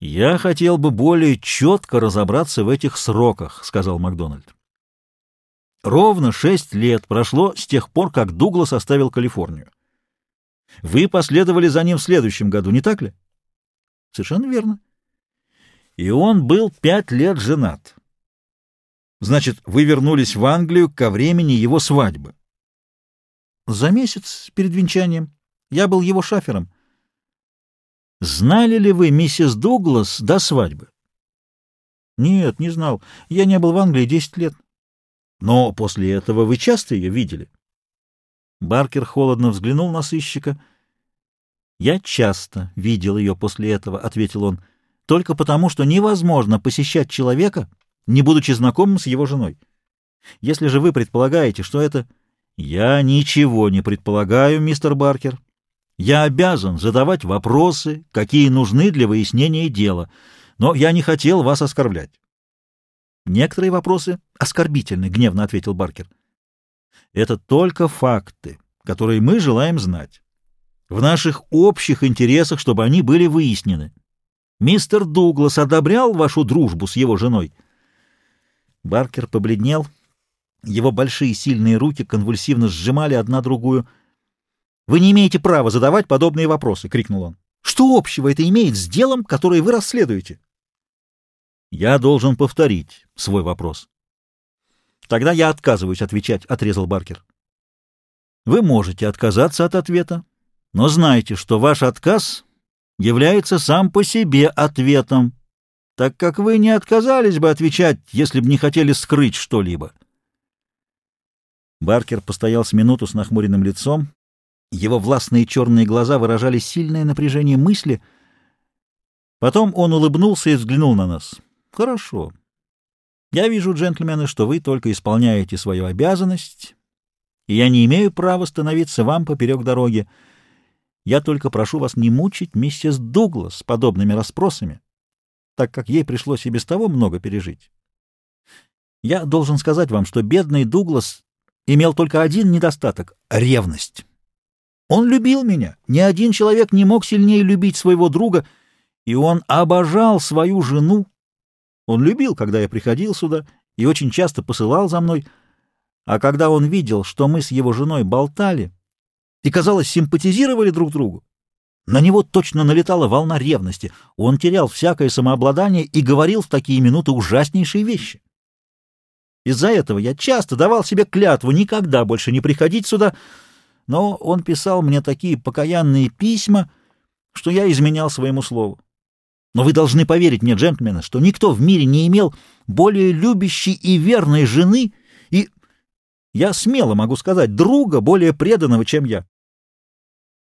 «Я хотел бы более четко разобраться в этих сроках», — сказал Макдональд. «Ровно 6 лет прошло с тех пор, как Дуглас оставил Калифорнию. Вы последовали за ним в следующем году, не так ли?» «Совершенно верно. И он был 5 лет женат. Значит, вы вернулись в Англию ко времени его свадьбы?» «За месяц перед венчанием. Я был его шафером». «Знали ли вы миссис Дуглас до свадьбы?» «Нет, не знал. Я не был в Англии 10 лет». «Но после этого вы часто ее видели?» Баркер холодно взглянул на сыщика. «Я часто видел ее после этого», — ответил он, — «только потому, что невозможно посещать человека, не будучи знакомым с его женой. Если же вы предполагаете, что это...» «Я ничего не предполагаю, мистер Баркер. Я обязан задавать вопросы, какие нужны для выяснения дела, но я не хотел вас оскорблять». «Некоторые вопросы оскорбительны», — гневно ответил Баркер. «Это только факты, которые мы желаем знать. В наших общих интересах, чтобы они были выяснены. Мистер Дуглас одобрял вашу дружбу с его женой?» Баркер побледнел. Его большие сильные руки конвульсивно сжимали одна другую. «Вы не имеете права задавать подобные вопросы!» — крикнул он. «Что общего это имеет с делом, которое вы расследуете?» «Я должен повторить свой вопрос». «Тогда я отказываюсь отвечать», — отрезал Баркер. «Вы можете отказаться от ответа, но знайте, что ваш отказ является сам по себе ответом, так как вы не отказались бы отвечать, если бы не хотели скрыть что-либо». Баркер постоял с минуту с нахмуренным лицом. Его властные черные глаза выражали сильное напряжение мысли. Потом он улыбнулся и взглянул на нас. «Хорошо. Я вижу, джентльмены, что вы только исполняете свою обязанность, и я не имею права становиться вам поперек дороги. Я только прошу вас не мучить миссис Дуглас подобными расспросами, так как ей пришлось и без того много пережить. Я должен сказать вам, что бедный Дуглас имел только один недостаток — ревность. Он любил меня. Ни один человек не мог сильнее любить своего друга, и он обожал свою жену. Он любил, когда я приходил сюда, и очень часто посылал за мной, а когда он видел, что мы с его женой болтали и, казалось, симпатизировали друг другу, на него точно налетала волна ревности. Он терял всякое самообладание и говорил в такие минуты ужаснейшие вещи. Из-за этого я часто давал себе клятву никогда больше не приходить сюда, но он писал мне такие покаянные письма, что я изменял своему слову. Но вы должны поверить мне, джентльмены, что никто в мире не имел более любящей и верной жены, и, я смело могу сказать, друга более преданного, чем я.